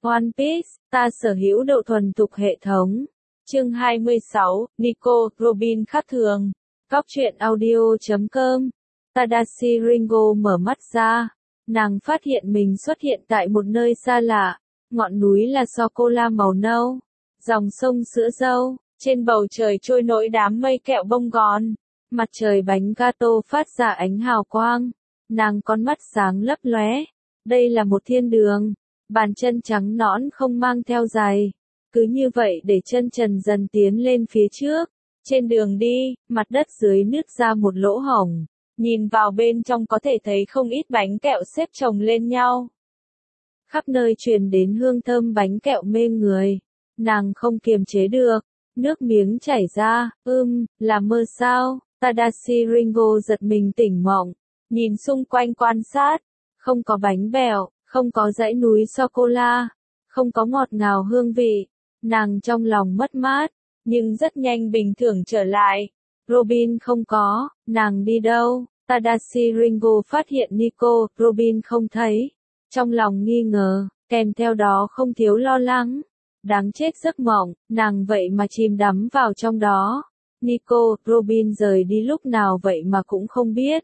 One Piece, ta sở hữu độ thuần thục hệ thống. Chương 26, Nico, Robin khác thường. Góc truyện audio.com. Tadashi Ringo mở mắt ra. Nàng phát hiện mình xuất hiện tại một nơi xa lạ. Ngọn núi là sô-cô-la màu nâu. Dòng sông sữa dâu. Trên bầu trời trôi nổi đám mây kẹo bông gòn. Mặt trời bánh gato phát ra ánh hào quang. Nàng con mắt sáng lấp lóe. Đây là một thiên đường. Bàn chân trắng nõn không mang theo giày. Cứ như vậy để chân trần dần tiến lên phía trước. Trên đường đi, mặt đất dưới nứt ra một lỗ hổng. Nhìn vào bên trong có thể thấy không ít bánh kẹo xếp chồng lên nhau. Khắp nơi truyền đến hương thơm bánh kẹo mê người. Nàng không kiềm chế được. Nước miếng chảy ra, là mơ sao? Tadashi Ringo giật mình tỉnh mộng. Nhìn xung quanh quan sát. Không có bánh bèo, không có dãy núi sô-cô-la, không có ngọt ngào hương vị. Nàng trong lòng mất mát, nhưng rất nhanh bình thường trở lại. Robin không có, nàng đi đâu? Tadashi Ringo phát hiện Nico, Robin không thấy. Trong lòng nghi ngờ, kèm theo đó không thiếu lo lắng. Đáng chết giấc mộng, nàng vậy mà chìm đắm vào trong đó. Nico, Robin rời đi lúc nào vậy mà cũng không biết.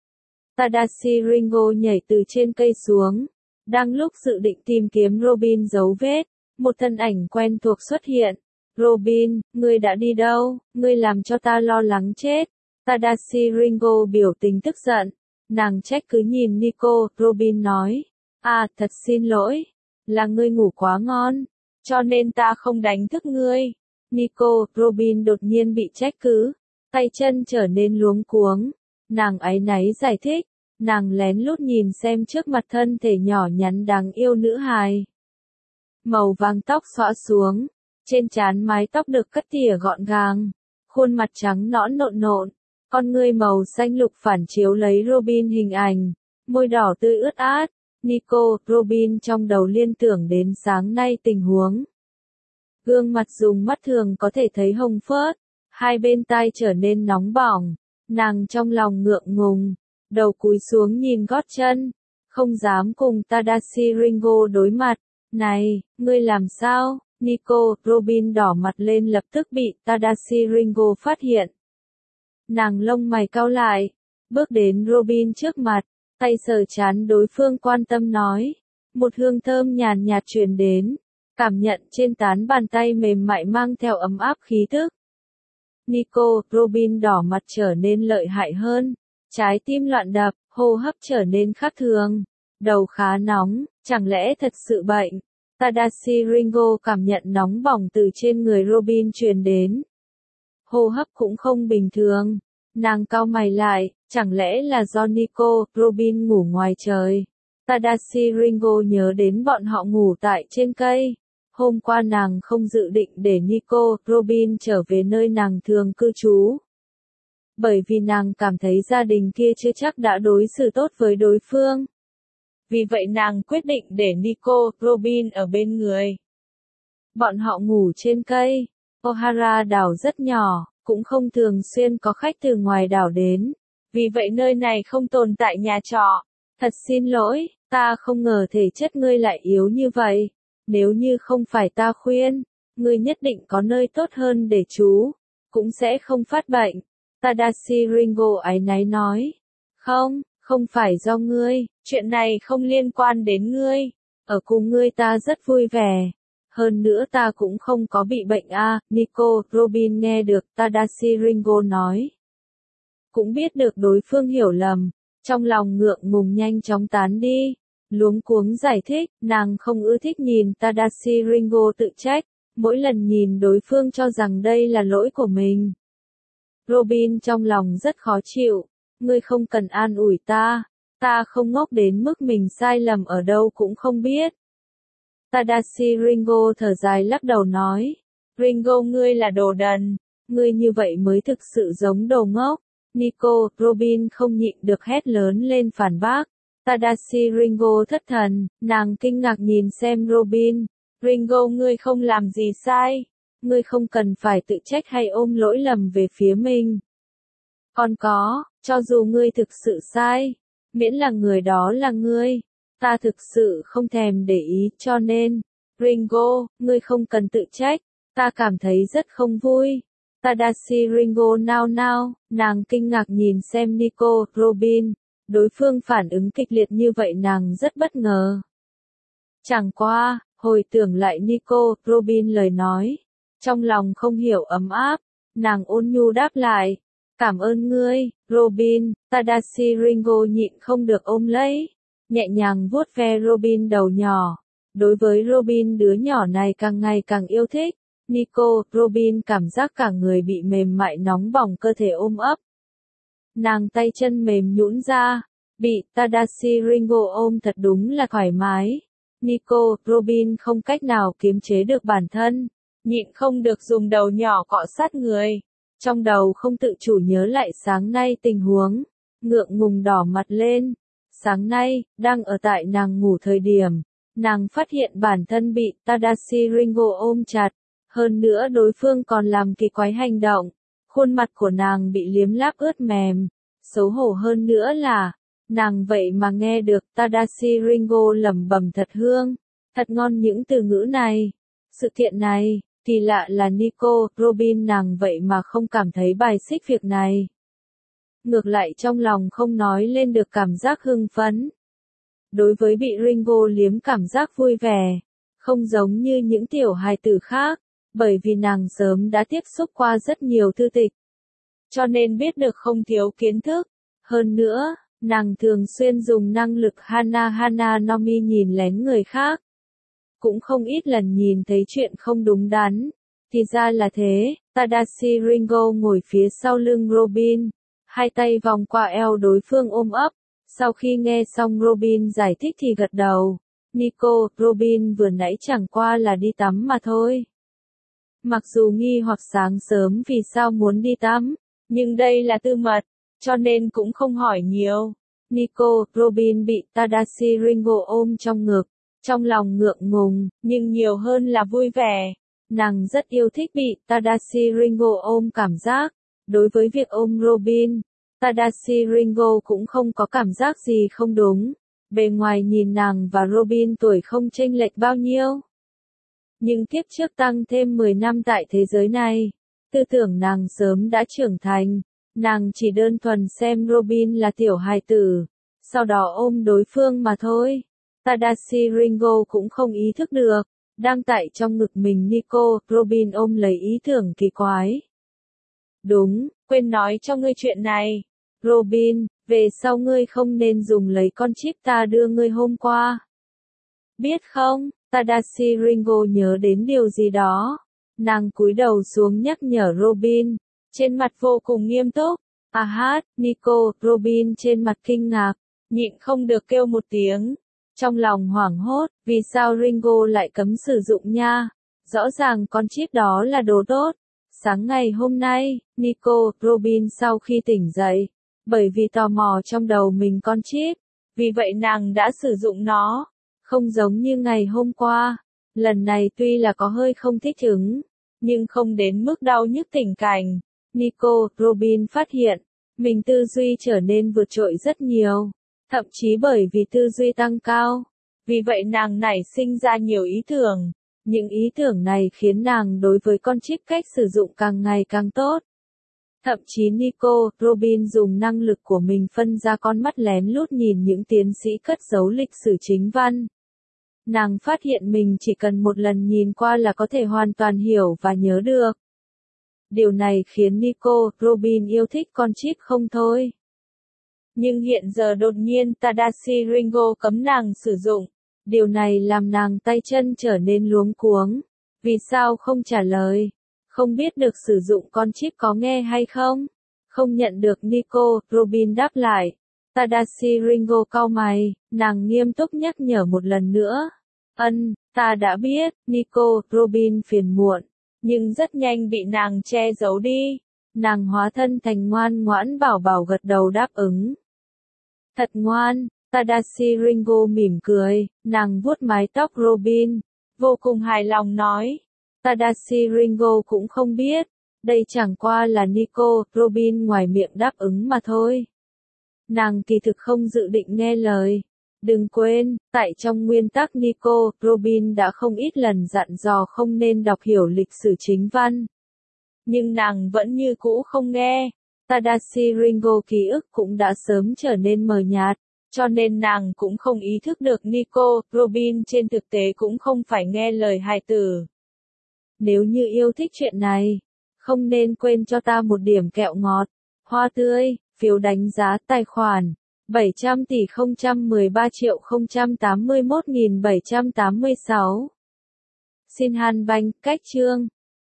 Tadashi Ringo nhảy từ trên cây xuống. Đang lúc dự định tìm kiếm Robin dấu vết, một thân ảnh quen thuộc xuất hiện. Robin, ngươi đã đi đâu? Ngươi làm cho ta lo lắng chết. Tadashi Ringo biểu tình tức giận. Nàng trách cứ nhìn Nico, Robin nói. Thật xin lỗi. Là ngươi ngủ quá ngon. Cho nên ta không đánh thức ngươi. Nico, Robin đột nhiên bị trách cứ. Tay chân trở nên luống cuống. Nàng áy náy giải thích. Nàng lén lút nhìn xem trước mặt thân thể nhỏ nhắn đáng yêu nữ hài. Màu vàng tóc xõa xuống. Trên trán mái tóc được cắt tỉa gọn gàng. Khuôn mặt trắng nõn nộn nộn. Con ngươi màu xanh lục phản chiếu lấy Robin hình ảnh. Môi đỏ tươi ướt át. Nico, Robin trong đầu liên tưởng đến sáng nay tình huống. Gương mặt dùng mắt thường có thể thấy hồng phớt. Hai bên tai trở nên nóng bỏng. Nàng trong lòng ngượng ngùng. Đầu cúi xuống nhìn gót chân. Không dám cùng Tadashi Ringo đối mặt. Này, ngươi làm sao? Nico, Robin đỏ mặt lên lập tức bị Tadashi Ringo phát hiện. Nàng lông mày cau lại. Bước đến Robin trước mặt. Tay sờ trán đối phương quan tâm nói. Một hương thơm nhàn nhạt truyền đến. Cảm nhận trên tán bàn tay mềm mại mang theo ấm áp khí tức. Nico, Robin đỏ mặt trở nên lợi hại hơn. Trái tim loạn đập, hô hấp trở nên khác thường. Đầu khá nóng, chẳng lẽ thật sự bệnh? Tadashi Ringo cảm nhận nóng bỏng từ trên người Robin truyền đến. Hô hấp cũng không bình thường. Nàng cau mày lại, chẳng lẽ là do Nico, Robin ngủ ngoài trời? Tadashi Ringo nhớ đến bọn họ ngủ tại trên cây. Hôm qua nàng không dự định để Nico, Robin trở về nơi nàng thường cư trú. Bởi vì nàng cảm thấy gia đình kia chưa chắc đã đối xử tốt với đối phương. Vì vậy nàng quyết định để Nico, Robin ở bên người. Bọn họ ngủ trên cây. Ohara đảo rất nhỏ, cũng không thường xuyên có khách từ ngoài đảo đến. Vì vậy nơi này không tồn tại nhà trọ. Thật xin lỗi, ta không ngờ thể chất ngươi lại yếu như vậy. Nếu như không phải ta khuyên, ngươi nhất định có nơi tốt hơn để trú. Cũng sẽ không phát bệnh. Tadashi Ringo áy náy nói. Không phải do ngươi, chuyện này không liên quan đến ngươi. Ở cùng ngươi ta rất vui vẻ. Hơn nữa ta cũng không có bị bệnh Nico, Robin nghe được Tadashi Ringo nói. Cũng biết được đối phương hiểu lầm. Trong lòng ngượng ngùng nhanh chóng tán đi. Luống cuống giải thích, nàng không ưa thích nhìn Tadashi Ringo tự trách. Mỗi lần nhìn đối phương cho rằng đây là lỗi của mình. Robin trong lòng rất khó chịu. Ngươi không cần an ủi ta. Ta không ngốc đến mức mình sai lầm ở đâu cũng không biết. Tadashi Ringo thở dài lắc đầu nói. Ringo ngươi là đồ đần. Ngươi như vậy mới thực sự giống đồ ngốc. Nico, Robin không nhịn được hét lớn lên phản bác. Tadashi Ringo thất thần. Nàng kinh ngạc nhìn xem Robin. Ringo ngươi không làm gì sai. Ngươi không cần phải tự trách hay ôm lỗi lầm về phía mình. Còn có, cho dù ngươi thực sự sai, miễn là người đó là ngươi, ta thực sự không thèm để ý cho nên. Ringo, ngươi không cần tự trách, ta cảm thấy rất không vui. Tadashi Ringo nao nao, nàng kinh ngạc nhìn xem Nico Robin, đối phương phản ứng kịch liệt như vậy nàng rất bất ngờ. Chẳng qua, hồi tưởng lại Nico Robin lời nói, trong lòng không hiểu ấm áp, nàng ôn nhu đáp lại, cảm ơn ngươi, Robin. Tadashi Ringo nhịn không được ôm lấy, nhẹ nhàng vuốt ve Robin đầu nhỏ. Đối với Robin đứa nhỏ này càng ngày càng yêu thích, Nico Robin cảm giác cả người bị mềm mại nóng bỏng cơ thể ôm ấp. Nàng tay chân mềm nhũn ra, bị Tadashi Ringo ôm thật đúng là thoải mái. Nico Robin không cách nào kiềm chế được bản thân, nhịn không được dùng đầu nhỏ cọ sát người. Trong đầu không tự chủ nhớ lại sáng nay tình huống, ngượng ngùng đỏ mặt lên. Sáng nay, đang ở tại nàng ngủ thời điểm, nàng phát hiện bản thân bị Tadashi Ringo ôm chặt, hơn nữa đối phương còn làm kỳ quái hành động, khuôn mặt của nàng bị liếm láp ướt mềm, xấu hổ hơn nữa là, nàng vậy mà nghe được Tadashi Ringo lẩm bẩm thật hương, thật ngon những từ ngữ này. Sự kiện này, kỳ lạ là Nico Robin nàng vậy mà không cảm thấy bài xích việc này. Ngược lại trong lòng không nói lên được cảm giác hưng phấn. Đối với bị Ringo liếm cảm giác vui vẻ, không giống như những tiểu hài tử khác, bởi vì nàng sớm đã tiếp xúc qua rất nhiều thư tịch. Cho nên biết được không thiếu kiến thức. Hơn nữa, nàng thường xuyên dùng năng lực Hana Hana Nomi nhìn lén người khác. Cũng không ít lần nhìn thấy chuyện không đúng đắn. Thì ra là thế, Tadashi Ringo ngồi phía sau lưng Robin, hai tay vòng qua eo đối phương ôm ấp. Sau khi nghe xong Robin giải thích thì gật đầu. Nico Robin vừa nãy chẳng qua là đi tắm mà thôi. Mặc dù nghi hoặc sáng sớm vì sao muốn đi tắm, nhưng đây là tư mật, cho nên cũng không hỏi nhiều. Nico Robin bị Tadashi Ringo ôm trong ngực, trong lòng ngượng ngùng, nhưng nhiều hơn là vui vẻ. Nàng rất yêu thích bị Tadashi Ringo ôm cảm giác. Đối với việc ôm Robin, Tadashi Ringo cũng không có cảm giác gì không đúng. Bề ngoài nhìn nàng và Robin tuổi không chênh lệch bao nhiêu. Nhưng kiếp trước tăng thêm 10 năm tại thế giới này, tư tưởng nàng sớm đã trưởng thành, nàng chỉ đơn thuần xem Robin là tiểu hài tử, sau đó ôm đối phương mà thôi. Tadashi Ringo cũng không ý thức được, đang tại trong ngực mình Nico Robin ôm lấy ý tưởng kỳ quái. Đúng, quên nói cho ngươi chuyện này. Robin, về sau ngươi không nên dùng lấy con chip ta đưa ngươi hôm qua. Biết không? Tadashi Ringo nhớ đến điều gì đó. Nàng cúi đầu xuống nhắc nhở Robin, trên mặt vô cùng nghiêm túc. À hát, Nico Robin trên mặt kinh ngạc, nhịn không được kêu một tiếng. Trong lòng hoảng hốt, vì sao Ringo lại cấm sử dụng nha? Rõ ràng con chip đó là đồ tốt. Sáng ngày hôm nay, Nico Robin sau khi tỉnh dậy, bởi vì tò mò trong đầu mình con chip, vì vậy nàng đã sử dụng nó. Không giống như ngày hôm qua, lần này tuy là có hơi không thích ứng, nhưng không đến mức đau nhức tình cảnh. Nico Robin phát hiện, mình tư duy trở nên vượt trội rất nhiều, thậm chí bởi vì tư duy tăng cao. Vì vậy nàng nảy sinh ra nhiều ý tưởng. Những ý tưởng này khiến nàng đối với con chip cách sử dụng càng ngày càng tốt. Thậm chí Nico Robin dùng năng lực của mình phân ra con mắt lén lút nhìn những tiến sĩ cất giấu lịch sử chính văn. Nàng phát hiện mình chỉ cần một lần nhìn qua là có thể hoàn toàn hiểu và nhớ được. Điều này khiến Nico Robin yêu thích con chip không thôi. Nhưng hiện giờ đột nhiên Tadashi Ringo cấm nàng sử dụng. Điều này làm nàng tay chân trở nên luống cuống. Vì sao không trả lời? Không biết được sử dụng con chip có nghe hay không? Không nhận được Nico Robin đáp lại. Tadashi Ringo cau mày, nàng nghiêm túc nhắc nhở một lần nữa. Ta đã biết, Nico Robin phiền muộn, nhưng rất nhanh bị nàng che giấu đi. Nàng hóa thân thành ngoan ngoãn bảo bảo gật đầu đáp ứng. Thật ngoan, Tadashi Ringo mỉm cười, nàng vuốt mái tóc Robin, vô cùng hài lòng nói. Tadashi Ringo cũng không biết, đây chẳng qua là Nico Robin ngoài miệng đáp ứng mà thôi. Nàng kỳ thực không dự định nghe lời, Đừng quên, tại trong nguyên tắc Nico, Robin đã không ít lần dặn dò không nên đọc hiểu lịch sử chính văn. Nhưng nàng vẫn như cũ không nghe. Tadashi Ringo ký ức cũng đã sớm trở nên mờ nhạt, cho nên nàng cũng không ý thức được Nico, Robin trên thực tế cũng không phải nghe lời hài tử. Nếu như yêu thích chuyện này, không nên quên cho ta một điểm kẹo ngọt, hoa tươi, phiếu đánh giá tài khoản 700 tỷ 013 triệu 081.786. Xin Han Banh, cách chương